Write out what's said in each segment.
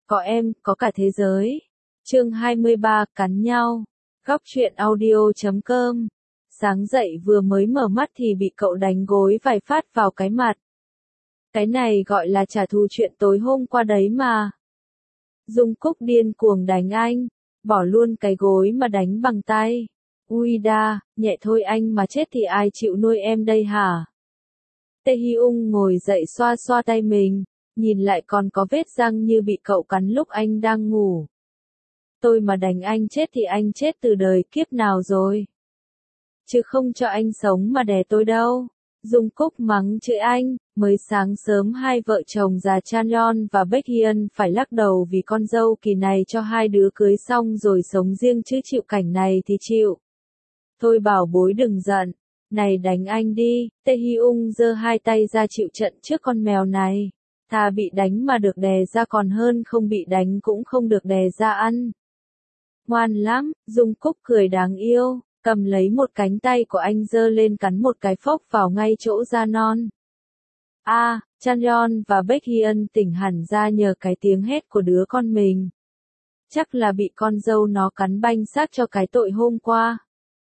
Có em, có cả thế giới. Chương 23, cắn nhau. Góc truyện audio.com. Sáng dậy vừa mới mở mắt thì bị cậu đánh gối vài phát vào cái mặt. Cái này gọi là trả thù chuyện tối hôm qua đấy mà. Dung Cúc điên cuồng đánh anh, bỏ luôn cái gối mà đánh bằng tay. Ui đa, nhẹ thôi anh mà chết thì ai chịu nuôi em đây hả? Tae Hyung ngồi dậy xoa xoa tay mình, nhìn lại còn có vết răng như bị cậu cắn lúc anh đang ngủ. Tôi mà đánh anh chết thì anh chết từ đời kiếp nào rồi. Chứ không cho anh sống mà đè tôi đâu. Dung Cúc mắng chửi anh, mới sáng sớm hai vợ chồng già Chanyeon và Baekhyun phải lắc đầu vì con dâu kỳ này cho hai đứa cưới xong rồi sống riêng chứ chịu cảnh này thì chịu. Thôi bảo bối đừng giận, này đánh anh đi, Tae Hyung giơ hai tay ra chịu trận trước con mèo này. Thà bị đánh mà được đè ra còn hơn không bị đánh cũng không được đè ra ăn. Ngoan lắm, Dung Cúc cười đáng yêu, cầm lấy một cánh tay của anh giơ lên cắn một cái phốc vào ngay chỗ da non. Chanyeon và Baekhyun tỉnh hẳn ra nhờ cái tiếng hét của đứa con mình. Chắc là bị con dâu nó cắn banh xác cho cái tội hôm qua.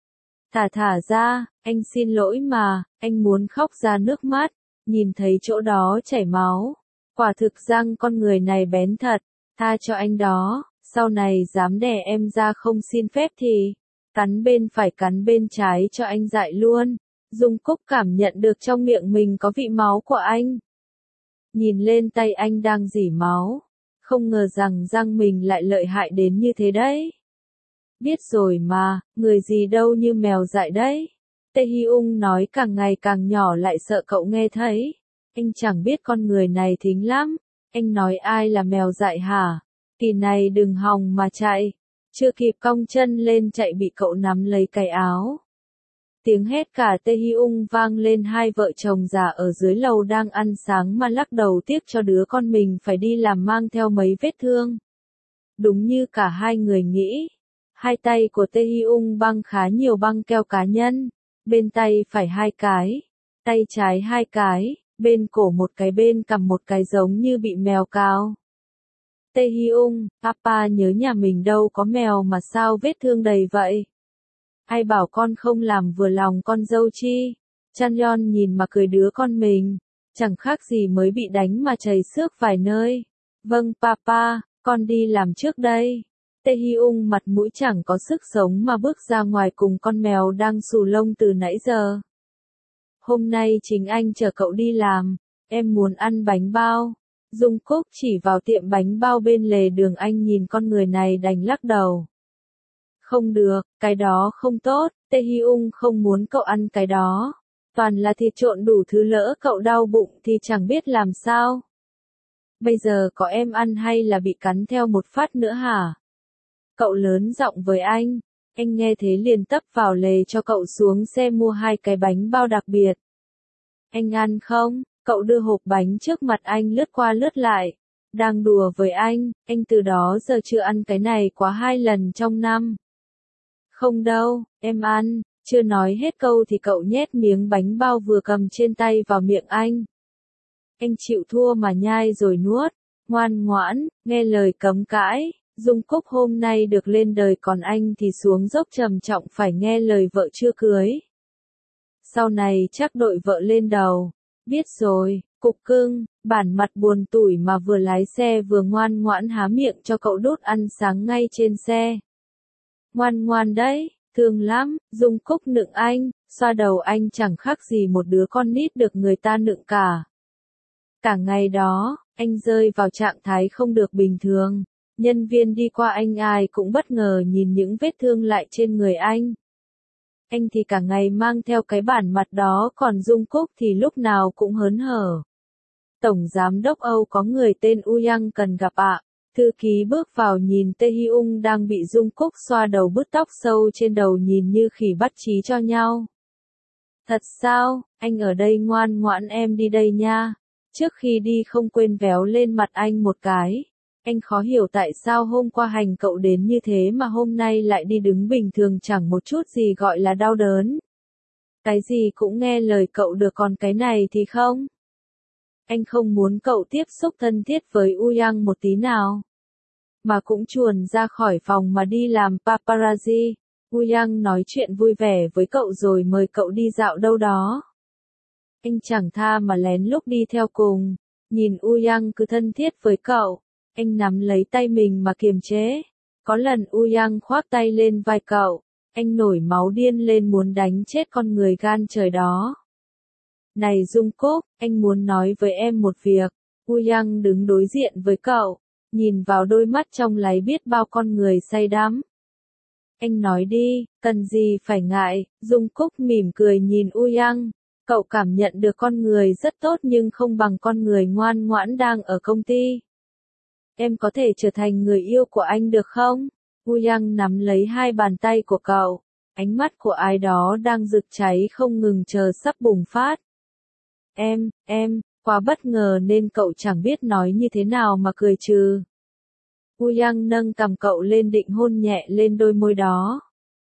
Thả ra, anh xin lỗi mà, anh muốn khóc ra nước mắt, nhìn thấy chỗ đó chảy máu. Quả thực răng con người này bén thật, tha cho anh đó, sau này dám đè em ra không xin phép thì cắn bên phải cắn bên trái cho anh dại luôn. Dung Cúc cảm nhận được trong miệng mình có vị máu của anh. Nhìn lên tay anh đang rỉ máu, không ngờ rằng răng mình lại lợi hại đến như thế đấy. Biết rồi mà, người gì đâu như mèo dại đấy. Tae Hyung nói càng ngày càng nhỏ lại sợ cậu nghe thấy. Anh chẳng biết con người này thính lắm. Anh nói ai là mèo dại hả? Kỳ này đừng hòng mà chạy. Chưa kịp cong chân lên chạy bị cậu nắm lấy cái áo. Tiếng hét cả Tae Hyung vang lên, hai vợ chồng già ở dưới lầu đang ăn sáng mà lắc đầu tiếc cho đứa con mình phải đi làm mang theo mấy vết thương. Đúng như cả hai người nghĩ. Hai tay của Tae Hyung băng khá nhiều băng keo cá nhân. Bên tay phải hai cái. Tay trái hai cái. Bên cổ một cái, bên cằm một cái, giống như bị mèo cào. Tae Hyung, papa nhớ nhà mình đâu có mèo mà sao vết thương đầy vậy? Ai bảo con không làm vừa lòng con dâu chi? Chanyeon nhìn mà cười đứa con mình, chẳng khác gì mới bị đánh mà chảy xước vài nơi. Vâng papa, con đi làm trước đây. Tae Hyung mặt mũi chẳng có sức sống mà bước ra ngoài cùng con mèo đang xù lông từ nãy giờ. Hôm nay chính anh chở cậu đi làm, em muốn ăn bánh bao. Dung Cúc chỉ vào tiệm bánh bao bên lề đường, anh nhìn con người này đành lắc đầu. Không được, cái đó không tốt, Tae Hyung không muốn cậu ăn cái đó. Toàn là thịt trộn đủ thứ, lỡ cậu đau bụng thì chẳng biết làm sao. Bây giờ có em ăn hay là bị cắn theo một phát nữa hả? Cậu lớn giọng với anh nghe thế liền tấp vào lề cho cậu xuống xe mua hai cái bánh bao đặc biệt. Anh ăn không? Cậu đưa hộp bánh trước mặt anh lướt qua lướt lại. Đang đùa với anh từ đó giờ chưa ăn cái này quá 2 lần trong năm. Không đâu, em ăn. Chưa nói hết câu thì cậu nhét miếng bánh bao vừa cầm trên tay vào miệng anh. Anh chịu thua mà nhai rồi nuốt. Ngoan ngoãn, nghe lời cấm cãi. Dung Cúc hôm nay được lên đời còn anh thì xuống dốc trầm trọng phải nghe lời vợ chưa cưới. Sau này chắc đội vợ lên đầu. Biết rồi, cục cưng, bản mặt buồn tủi mà vừa lái xe vừa ngoan ngoãn há miệng cho cậu đút ăn sáng ngay trên xe. Ngoan ngoan đấy, thương lắm. Dung Cúc nựng anh, xoa đầu anh chẳng khác gì một đứa con nít được người ta nựng cả. Cả ngày đó, anh rơi vào trạng thái không được bình thường. Nhân viên đi qua anh ai cũng bất ngờ nhìn những vết thương lại trên người anh. Anh thì cả ngày mang theo cái bản mặt đó, còn Dung Cúc thì lúc nào cũng hớn hở. Tổng giám đốc Âu có người tên Uyang cần gặp ạ. Thư ký bước vào nhìn Tae Hyung đang bị Dung Cúc xoa đầu bứt tóc sâu trên đầu nhìn như khỉ bắt chí cho nhau. Thật sao, anh ở đây ngoan ngoãn, em đi đây nha. Trước khi đi không quên véo lên mặt anh một cái. Anh khó hiểu tại sao hôm qua hành cậu đến như thế mà hôm nay lại đi đứng bình thường, chẳng một chút gì gọi là đau đớn. Cái gì cũng nghe lời cậu được, còn cái này thì không. Anh không muốn cậu tiếp xúc thân thiết với Uyang một tí nào. mà cũng chuồn ra khỏi phòng mà đi làm paparazzi. Woo nói chuyện vui vẻ với cậu rồi mời cậu đi dạo đâu đó. Anh chẳng tha mà lén lút đi theo cùng, nhìn Woo cứ thân thiết với cậu, anh nắm lấy tay mình mà kiềm chế. Có lần Woo khoác tay lên vai cậu, anh nổi máu điên lên muốn đánh chết con người gan trời đó. Này Jungkook, anh muốn nói với em một việc. Woo đứng đối diện với cậu, nhìn vào đôi mắt trong láy biết bao con người say đắm. Anh nói đi, cần gì phải ngại. Jungkook mỉm cười nhìn Woo. Cậu cảm nhận được con người rất tốt nhưng không bằng con người ngoan ngoãn đang ở công ty. Em có thể trở thành người yêu của anh được không? Woo nắm lấy hai bàn tay của cậu, ánh mắt của ai đó đang rực cháy không ngừng chờ sắp bùng phát. Em, quá bất ngờ nên cậu chẳng biết nói như thế nào mà cười trừ. Woo nâng cằm cậu lên định hôn nhẹ lên đôi môi đó.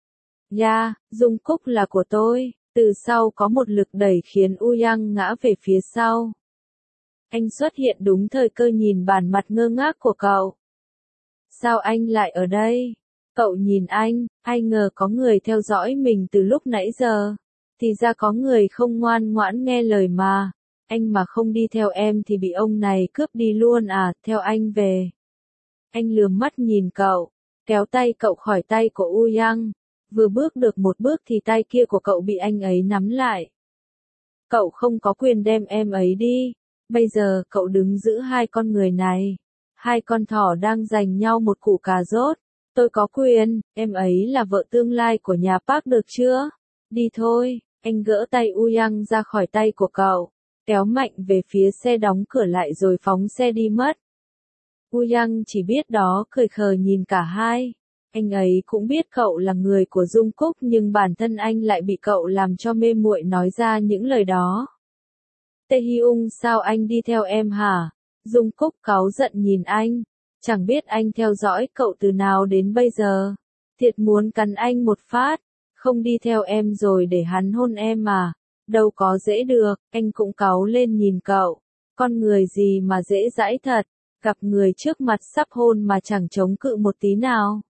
Jungkook là của tôi. Từ sau có một lực đẩy khiến Woo ngã về phía sau. Anh xuất hiện đúng thời cơ nhìn bản mặt ngơ ngác của cậu. Sao anh lại ở đây? Cậu nhìn anh, ai ngờ có người theo dõi mình từ lúc nãy giờ. Thì ra có người không ngoan ngoãn nghe lời mà. Anh mà không đi theo em thì bị ông này cướp đi luôn à, theo anh về. Anh lườm mắt nhìn cậu, kéo tay cậu khỏi tay của Woo. Vừa bước được một bước thì tay kia của cậu bị anh ấy nắm lại. Cậu không có quyền đem em ấy đi. Bây giờ cậu đứng giữ hai con người này. Hai con thỏ đang giành nhau một củ cà rốt. Tôi có quyền, em ấy là vợ tương lai của nhà Park được chưa? Đi thôi, anh gỡ tay Woo ra khỏi tay của cậu, kéo mạnh về phía xe đóng cửa lại rồi phóng xe đi mất. Woo chỉ biết đó cười khờ nhìn cả hai. Anh ấy cũng biết cậu là người của Jungkook nhưng bản thân anh lại bị cậu làm cho mê muội nói ra những lời đó. Taehyung sao anh đi theo em hả? Jungkook cáu giận nhìn anh. Chẳng biết anh theo dõi cậu từ nào đến bây giờ. Thiệt muốn cắn anh một phát. Không đi theo em rồi để hắn hôn em mà. Đâu có dễ được, anh cũng cáu lên nhìn cậu. Con người gì mà dễ dãi thật. Gặp người trước mặt sắp hôn mà chẳng chống cự một tí nào.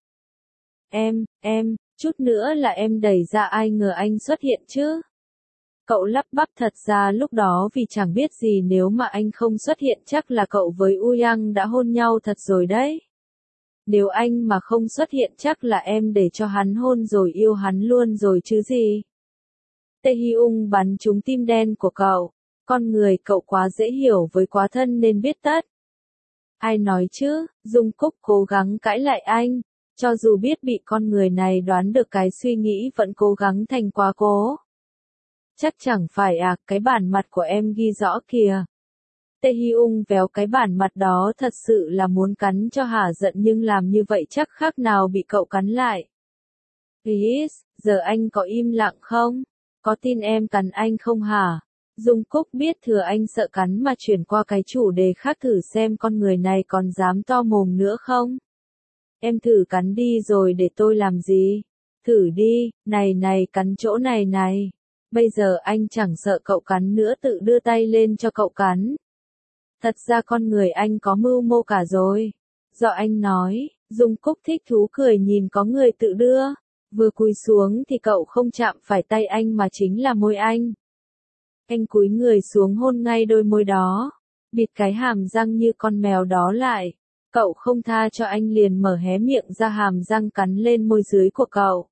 Em, chút nữa là em đẩy ra ai ngờ anh xuất hiện chứ. Cậu lắp bắp thật ra lúc đó vì chẳng biết gì nếu mà anh không xuất hiện chắc là cậu với Woo đã hôn nhau thật rồi đấy. Nếu anh mà không xuất hiện chắc là em để cho hắn hôn rồi yêu hắn luôn rồi chứ gì. Taehyung bắn trúng tim đen của cậu. Con người cậu quá dễ hiểu với quá thân nên biết tất. Ai nói chứ, Jungkook cố gắng cãi lại anh. Cho dù biết bị con người này đoán được cái suy nghĩ vẫn cố gắng thành quá cố. Chắc chẳng phải à, cái bản mặt của em ghi rõ kìa. Taehyung véo cái bản mặt đó thật sự là muốn cắn cho hả giận nhưng làm như vậy chắc khác nào bị cậu cắn lại. Please, giờ anh có im lặng không? Có tin em cắn anh không hả? Jungkook biết thừa anh sợ cắn mà chuyển qua cái chủ đề khác thử xem con người này còn dám to mồm nữa không? Em thử cắn đi rồi để tôi làm gì? Thử đi, này cắn chỗ này. Bây giờ anh chẳng sợ cậu cắn nữa tự đưa tay lên cho cậu cắn. Thật ra con người anh có mưu mô cả rồi. Do anh nói, Jungkook thích thú cười nhìn có người tự đưa. Vừa cúi xuống thì cậu không chạm phải tay anh mà chính là môi anh. Anh cúi người xuống hôn ngay đôi môi đó. Bịt cái hàm răng như con mèo đó lại. Cậu không tha cho anh liền mở hé miệng ra hàm răng cắn lên môi dưới của cậu.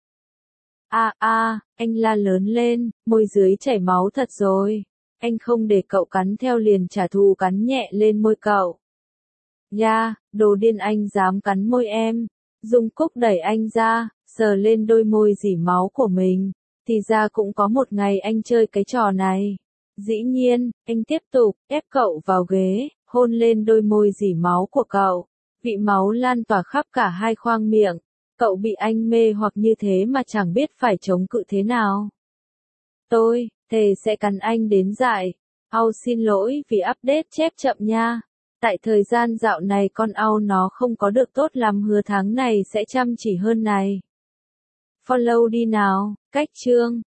Anh la lớn lên, môi dưới chảy máu thật rồi. Anh không để cậu cắn theo liền trả thù cắn nhẹ lên môi cậu. Đồ điên anh dám cắn môi em. Jungkook đẩy anh ra, sờ lên đôi môi rỉ máu của mình. Thì ra cũng có một ngày anh chơi cái trò này. Dĩ nhiên, anh tiếp tục ép cậu vào ghế, hôn lên đôi môi rỉ máu của cậu. Vị máu lan tỏa khắp cả hai khoang miệng. Cậu bị anh mê hoặc như thế mà chẳng biết phải chống cự thế nào. Tôi, thề sẽ cắn anh đến dại. Xin lỗi vì update chép chậm nha. Tại thời gian dạo này con nó không có được tốt lắm hứa tháng này sẽ chăm chỉ hơn này. Follow đi nào, cách chương.